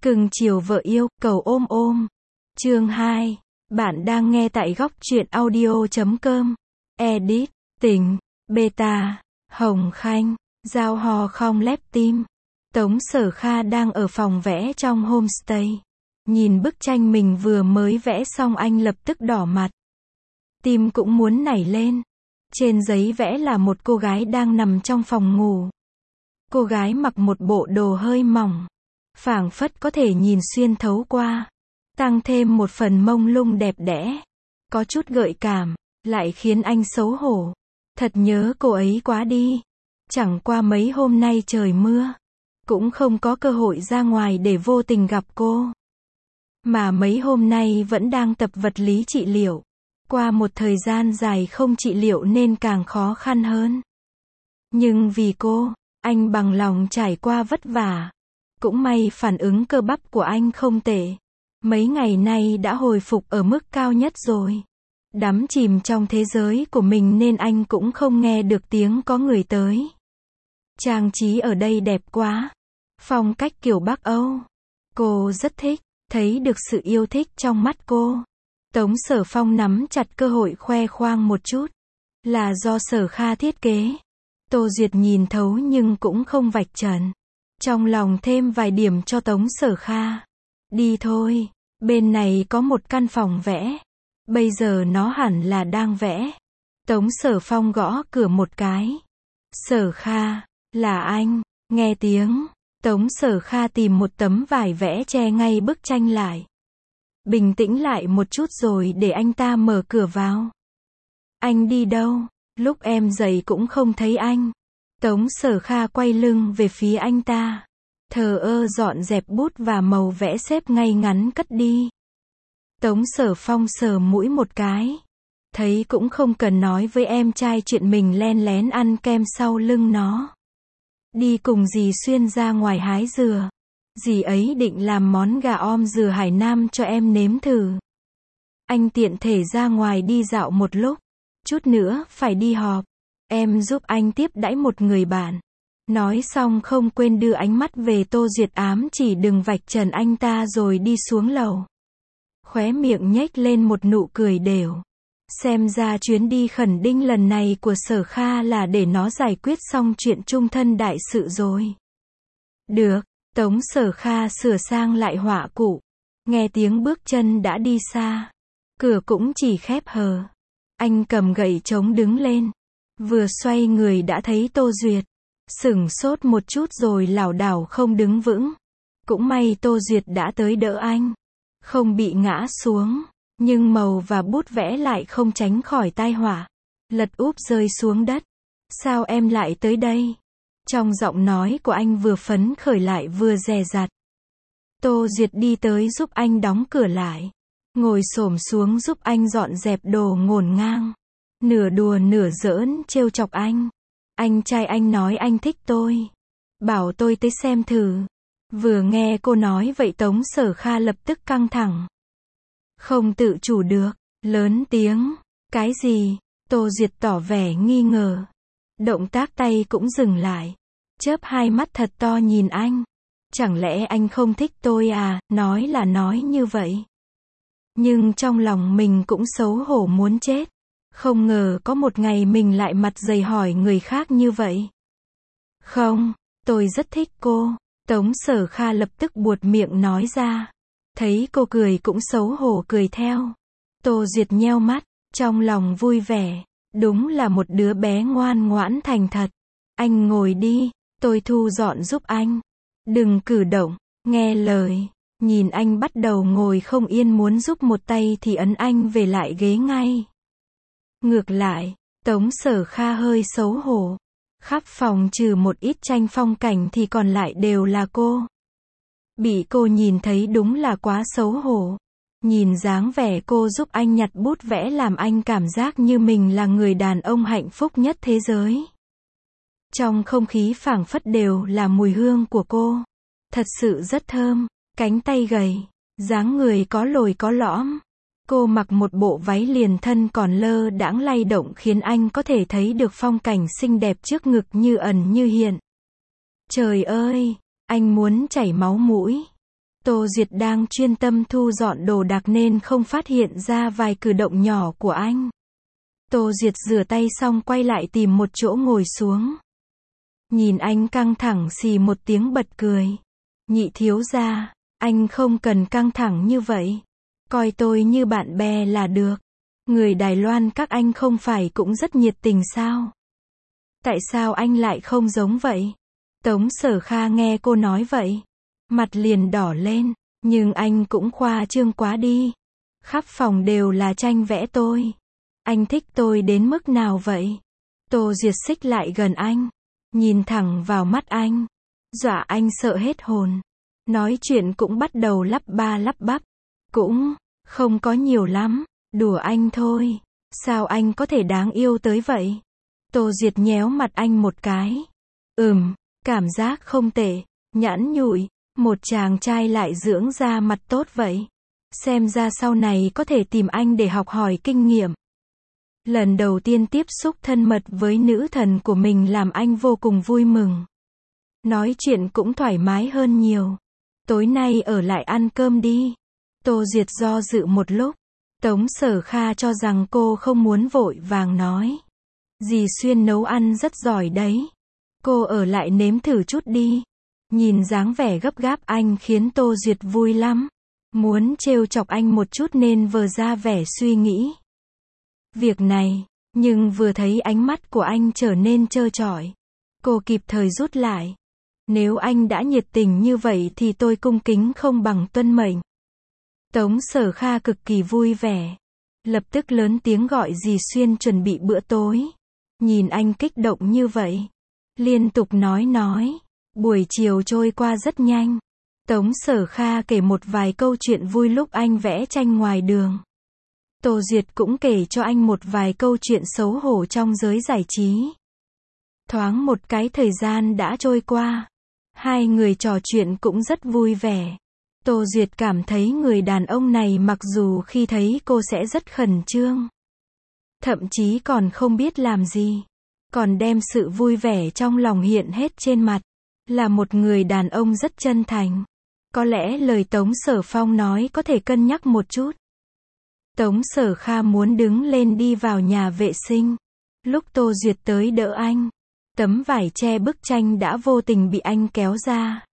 Cưng chiều vợ yêu, cầu ôm ôm. Chương 2. Bạn đang nghe tại góc truyện audio.com. Edit, Tình, Beta, Hồng Khanh, Giao Hò Không Lép Tim. Tống Sở Kha đang ở phòng vẽ trong homestay. Nhìn bức tranh mình vừa mới vẽ xong anh lập tức đỏ mặt. Tim cũng muốn nảy lên. Trên giấy vẽ là một cô gái đang nằm trong phòng ngủ. Cô gái mặc một bộ đồ hơi mỏng, phảng phất có thể nhìn xuyên thấu qua, tăng thêm một phần mông lung đẹp đẽ, có chút gợi cảm, lại khiến anh xấu hổ. Thật nhớ cô ấy quá đi. Chẳng qua mấy hôm nay trời mưa, cũng không có cơ hội ra ngoài để vô tình gặp cô. Mà mấy hôm nay vẫn đang tập vật lý trị liệu. Qua một thời gian dài không trị liệu nên càng khó khăn hơn. Nhưng vì cô, anh bằng lòng trải qua vất vả. Cũng may phản ứng cơ bắp của anh không tệ. Mấy ngày nay đã hồi phục ở mức cao nhất rồi. Đắm chìm trong thế giới của mình nên anh cũng không nghe được tiếng có người tới. Trang trí ở đây đẹp quá. Phong cách kiểu Bắc Âu. Cô rất thích, thấy được sự yêu thích trong mắt cô. Tống Sở Phong nắm chặt cơ hội khoe khoang một chút. Là do Sở Kha thiết kế. Tô Duyệt nhìn thấu nhưng cũng không vạch trần. Trong lòng thêm vài điểm cho Tống Sở Kha. Đi thôi, bên này có một căn phòng vẽ. Bây giờ nó hẳn là đang vẽ. Tống Sở Phong gõ cửa một cái. Sở Kha, là anh. Nghe tiếng, Tống Sở Kha tìm một tấm vải vẽ che ngay bức tranh lại. Bình tĩnh lại một chút rồi để anh ta mở cửa vào. Anh đi đâu? Lúc em dậy cũng không thấy anh. Tống Sở Kha quay lưng về phía anh ta. Thờ ơ dọn dẹp bút và màu vẽ xếp ngay ngắn cất đi. Tống Sở Phong sờ mũi một cái. Thấy cũng không cần nói với em trai chuyện mình len lén ăn kem sau lưng nó. Đi cùng dì Xuyên ra ngoài hái dừa. Dì ấy định làm món gà om dừa Hải Nam cho em nếm thử. Anh tiện thể ra ngoài đi dạo một lúc. Chút nữa phải đi họp. Em giúp anh tiếp đãi một người bạn. Nói xong không quên đưa ánh mắt về Tô Duyệt ám chỉ đừng vạch trần anh ta rồi đi xuống lầu. Khóe miệng nhếch lên một nụ cười đều. Xem ra chuyến đi khẩn đinh lần này của Sở Kha là để nó giải quyết xong chuyện chung thân đại sự rồi. Được, Tống Sở Kha sửa sang lại họa cụ. Nghe tiếng bước chân đã đi xa. Cửa cũng chỉ khép hờ. Anh cầm gậy trống đứng lên. Vừa xoay người đã thấy Tô Duyệt. Sửng sốt một chút rồi lảo đảo không đứng vững. Cũng may Tô Duyệt đã tới đỡ anh. Không bị ngã xuống. Nhưng màu và bút vẽ lại không tránh khỏi tai họa. Lật úp rơi xuống đất. Sao em lại tới đây? Trong giọng nói của anh vừa phấn khởi lại vừa dè dặt. Tô Duyệt đi tới giúp anh đóng cửa lại. Ngồi xổm xuống giúp anh dọn dẹp đồ ngổn ngang. Nửa đùa nửa giỡn trêu chọc anh. Anh trai anh nói anh thích tôi. Bảo tôi tới xem thử. Vừa nghe cô nói vậy Tống Sở Kha lập tức căng thẳng. Không tự chủ được, lớn tiếng. Cái gì? Tô Duyệt tỏ vẻ nghi ngờ. Động tác tay cũng dừng lại. Chớp hai mắt thật to nhìn anh. Chẳng lẽ anh không thích tôi à? Nói là nói như vậy. Nhưng trong lòng mình cũng xấu hổ muốn chết. Không ngờ có một ngày mình lại mặt dày hỏi người khác như vậy. Không, tôi rất thích cô. Tống Sở Kha lập tức buột miệng nói ra. Thấy cô cười cũng xấu hổ cười theo. Tô Duyệt nheo mắt, trong lòng vui vẻ. Đúng là một đứa bé ngoan ngoãn thành thật. Anh ngồi đi, tôi thu dọn giúp anh. Đừng cử động, nghe lời. Nhìn anh bắt đầu ngồi không yên muốn giúp một tay thì ấn anh về lại ghế ngay. Ngược lại, Tống Sở Kha hơi xấu hổ. Khắp phòng trừ một ít tranh phong cảnh thì còn lại đều là cô. Bị cô nhìn thấy đúng là quá xấu hổ. Nhìn dáng vẻ cô giúp anh nhặt bút vẽ làm anh cảm giác như mình là người đàn ông hạnh phúc nhất thế giới. Trong không khí phảng phất đều là mùi hương của cô. Thật sự rất thơm, cánh tay gầy, dáng người có lồi có lõm. Cô mặc một bộ váy liền thân còn lơ đãng lay động khiến anh có thể thấy được phong cảnh xinh đẹp trước ngực như ẩn như hiện. Trời ơi, anh muốn chảy máu mũi. Tô Duyệt đang chuyên tâm thu dọn đồ đạc nên không phát hiện ra vài cử động nhỏ của anh. Tô Duyệt rửa tay xong quay lại tìm một chỗ ngồi xuống. Nhìn anh căng thẳng xì một tiếng bật cười. Nhị thiếu gia, anh không cần căng thẳng như vậy. Coi tôi như bạn bè là được. Người Đài Loan các anh không phải cũng rất nhiệt tình sao? Tại sao anh lại không giống vậy? Tống Sở Kha nghe cô nói vậy, mặt liền đỏ lên, nhưng anh cũng khoa trương quá đi. Khắp phòng đều là tranh vẽ tôi. Anh thích tôi đến mức nào vậy? Tô Duyệt xích lại gần anh, nhìn thẳng vào mắt anh, dọa anh sợ hết hồn. Nói chuyện cũng bắt đầu lắp ba lắp bắp. Cũng không có nhiều lắm, đùa anh thôi. Sao anh có thể đáng yêu tới vậy? Tô Duyệt nhéo mặt anh một cái. Cảm giác không tệ. Nhẵn nhụi, một chàng trai lại dưỡng ra mặt tốt vậy. Xem ra sau này có thể tìm anh để học hỏi kinh nghiệm. Lần đầu tiên tiếp xúc thân mật với nữ thần của mình làm anh vô cùng vui mừng. Nói chuyện cũng thoải mái hơn nhiều. Tối nay ở lại ăn cơm đi. Tô Duyệt do dự một lúc. Tống Sở Kha cho rằng cô không muốn vội vàng nói. Dì Xuyên nấu ăn rất giỏi đấy. Cô ở lại nếm thử chút đi. Nhìn dáng vẻ gấp gáp anh khiến Tô Duyệt vui lắm. Muốn trêu chọc anh một chút nên vờ ra vẻ suy nghĩ việc này, nhưng vừa thấy ánh mắt của anh trở nên trơ trọi. Cô kịp thời rút lại. Nếu anh đã nhiệt tình như vậy thì tôi cung kính không bằng tuân mệnh. Tống Sở Kha cực kỳ vui vẻ. Lập tức lớn tiếng gọi dì Xuyên chuẩn bị bữa tối. Nhìn anh kích động như vậy. Liên tục nói. Buổi chiều trôi qua rất nhanh. Tống Sở Kha kể một vài câu chuyện vui lúc anh vẽ tranh ngoài đường. Tô Duyệt cũng kể cho anh một vài câu chuyện xấu hổ trong giới giải trí. Thoáng một cái thời gian đã trôi qua. Hai người trò chuyện cũng rất vui vẻ. Tô Duyệt cảm thấy người đàn ông này mặc dù khi thấy cô sẽ rất khẩn trương. Thậm chí còn không biết làm gì. Còn đem sự vui vẻ trong lòng hiện hết trên mặt. Là một người đàn ông rất chân thành. Có lẽ lời Tống Sở Phong nói có thể cân nhắc một chút. Tống Sở Kha muốn đứng lên đi vào nhà vệ sinh. Lúc Tô Duyệt tới đỡ anh, tấm vải che bức tranh đã vô tình bị anh kéo ra.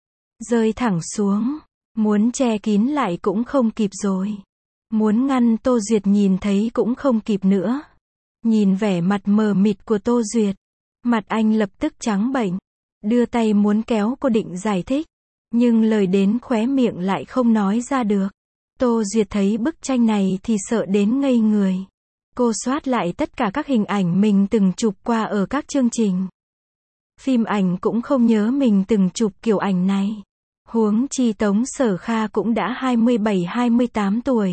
Rơi thẳng xuống. Muốn che kín lại cũng không kịp rồi. Muốn ngăn Tô Duyệt nhìn thấy cũng không kịp nữa. Nhìn vẻ mặt mờ mịt của Tô Duyệt, mặt anh lập tức trắng bệch. Đưa tay muốn kéo cô định giải thích. Nhưng lời đến khóe miệng lại không nói ra được. Tô Duyệt thấy bức tranh này thì sợ đến ngây người. Cô soát lại tất cả các hình ảnh mình từng chụp qua ở các chương trình phim ảnh, cũng không nhớ mình từng chụp kiểu ảnh này. Huống chi Tống Sở Kha cũng đã 27-28 tuổi.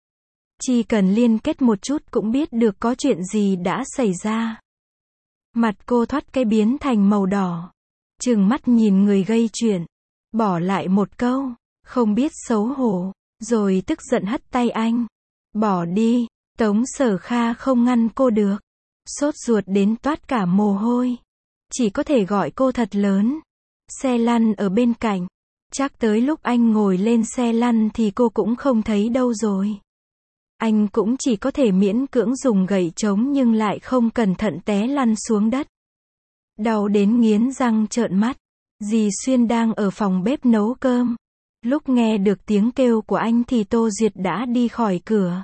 Chỉ cần liên kết một chút cũng biết được có chuyện gì đã xảy ra. Mặt cô thoát cái biến thành màu đỏ. Trừng mắt nhìn người gây chuyện. Bỏ lại một câu, không biết xấu hổ. Rồi tức giận hất tay anh. Bỏ đi. Tống Sở Kha không ngăn cô được. Sốt ruột đến toát cả mồ hôi. Chỉ có thể gọi cô thật lớn. Xe lăn ở bên cạnh. Chắc tới lúc anh ngồi lên xe lăn thì cô cũng không thấy đâu rồi. Anh cũng chỉ có thể miễn cưỡng dùng gậy chống nhưng lại không cẩn thận té lăn xuống đất. Đau đến nghiến răng trợn mắt. Dì Xuyên đang ở phòng bếp nấu cơm. Lúc nghe được tiếng kêu của anh thì Tô Duyệt đã đi khỏi cửa.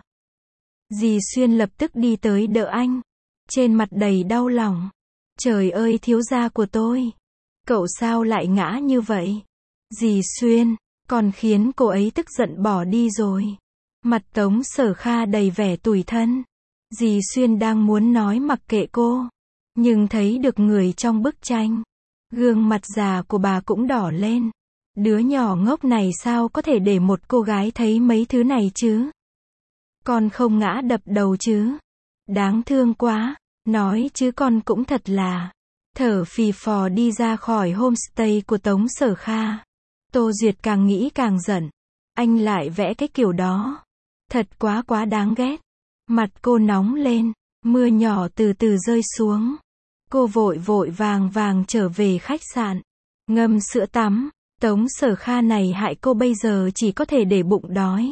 Dì Xuyên lập tức đi tới đỡ anh. Trên mặt đầy đau lòng. Trời ơi thiếu gia của tôi. Cậu sao lại ngã như vậy? Dì Xuyên, còn khiến cô ấy tức giận bỏ đi rồi. Mặt Tống Sở Kha đầy vẻ tủi thân. Dì Xuyên đang muốn nói mặc kệ cô. Nhưng thấy được người trong bức tranh. Gương mặt già của bà cũng đỏ lên. Đứa nhỏ ngốc này sao có thể để một cô gái thấy mấy thứ này chứ? Con không ngã đập đầu chứ? Đáng thương quá. Nói chứ con cũng thật là. Thở phì phò đi ra khỏi homestay của Tống Sở Kha. Tô Duyệt càng nghĩ càng giận. Anh lại vẽ cái kiểu đó. Thật quá đáng ghét. Mặt cô nóng lên. Mưa nhỏ từ từ rơi xuống. Cô vội vàng trở về khách sạn. Ngâm sữa tắm. Tống Sở Kha này hại cô bây giờ chỉ có thể để bụng đói.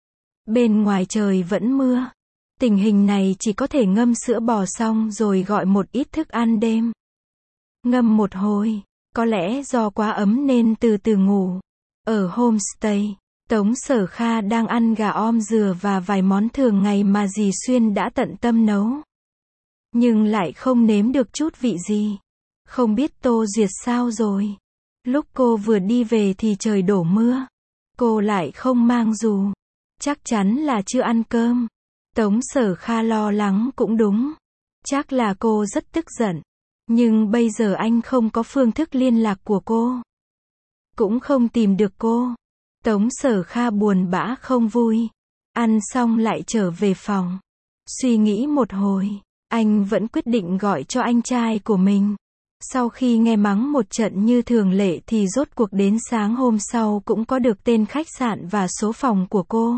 Bên ngoài trời vẫn mưa. Tình hình này chỉ có thể ngâm sữa bò xong rồi gọi một ít thức ăn đêm. Ngâm một hồi, có lẽ do quá ấm nên từ từ ngủ. Ở homestay, Tống Sở Kha đang ăn gà om dừa và vài món thường ngày mà dì Xuyên đã tận tâm nấu. Nhưng lại không nếm được chút vị gì. Không biết Tô Duyệt sao rồi. Lúc cô vừa đi về thì trời đổ mưa. Cô lại không mang dù. Chắc chắn là chưa ăn cơm. Tống Sở Kha lo lắng cũng đúng. Chắc là cô rất tức giận. Nhưng bây giờ anh không có phương thức liên lạc của cô. Cũng không tìm được cô. Tống Sở Kha buồn bã không vui. Ăn xong lại trở về phòng. Suy nghĩ một hồi, anh vẫn quyết định gọi cho anh trai của mình. Sau khi nghe mắng một trận như thường lệ thì rốt cuộc đến sáng hôm sau cũng có được tên khách sạn và số phòng của cô.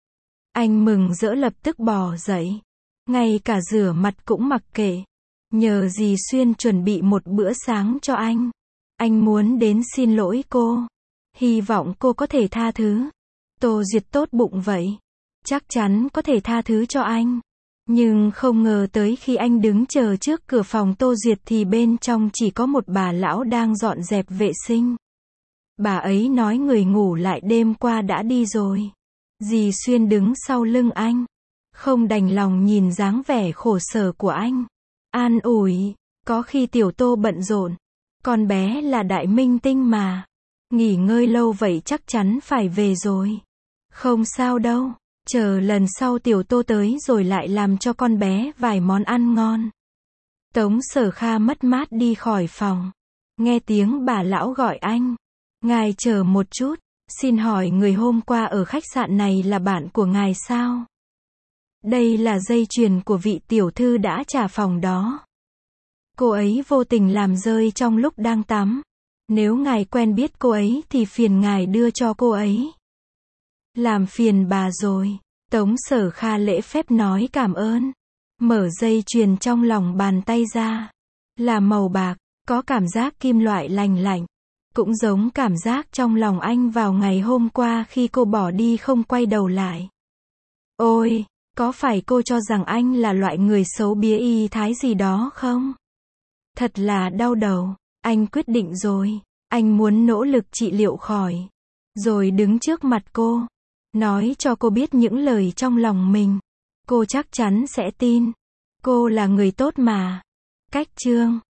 Anh mừng rỡ lập tức bò dậy. Ngay cả rửa mặt cũng mặc kệ. Nhờ dì Xuyên chuẩn bị một bữa sáng cho anh. Anh muốn đến xin lỗi cô. Hy vọng cô có thể tha thứ. Tô Duyệt tốt bụng vậy. Chắc chắn có thể tha thứ cho anh. Nhưng không ngờ tới khi anh đứng chờ trước cửa phòng Tô Duyệt thì bên trong chỉ có một bà lão đang dọn dẹp vệ sinh. Bà ấy nói người ngủ lại đêm qua đã đi rồi. Dì Xuyên đứng sau lưng anh. Không đành lòng nhìn dáng vẻ khổ sở của anh. An ủi, có khi tiểu Tô bận rộn. Con bé là đại minh tinh mà. Nghỉ ngơi lâu vậy chắc chắn phải về rồi. Không sao đâu. Chờ lần sau tiểu Tô tới rồi lại làm cho con bé vài món ăn ngon. Tống Sở Kha mất mát đi khỏi phòng. Nghe tiếng bà lão gọi anh. Ngài chờ một chút. Xin hỏi người hôm qua ở khách sạn này là bạn của ngài sao? Đây là dây chuyền của vị tiểu thư đã trả phòng đó. Cô ấy vô tình làm rơi trong lúc đang tắm. Nếu ngài quen biết cô ấy thì phiền ngài đưa cho cô ấy. Làm phiền bà rồi. Tống Sở Kha lễ phép nói cảm ơn. Mở dây chuyền trong lòng bàn tay ra. Là màu bạc, có cảm giác kim loại lành lạnh. Cũng giống cảm giác trong lòng anh vào ngày hôm qua khi cô bỏ đi không quay đầu lại. Ôi, có phải cô cho rằng anh là loại người xấu bía y thái gì đó không? Thật là đau đầu. Anh quyết định rồi. Anh muốn nỗ lực trị liệu khỏi. Rồi đứng trước mặt cô. Nói cho cô biết những lời trong lòng mình. Cô chắc chắn sẽ tin. Cô là người tốt mà. Cách chương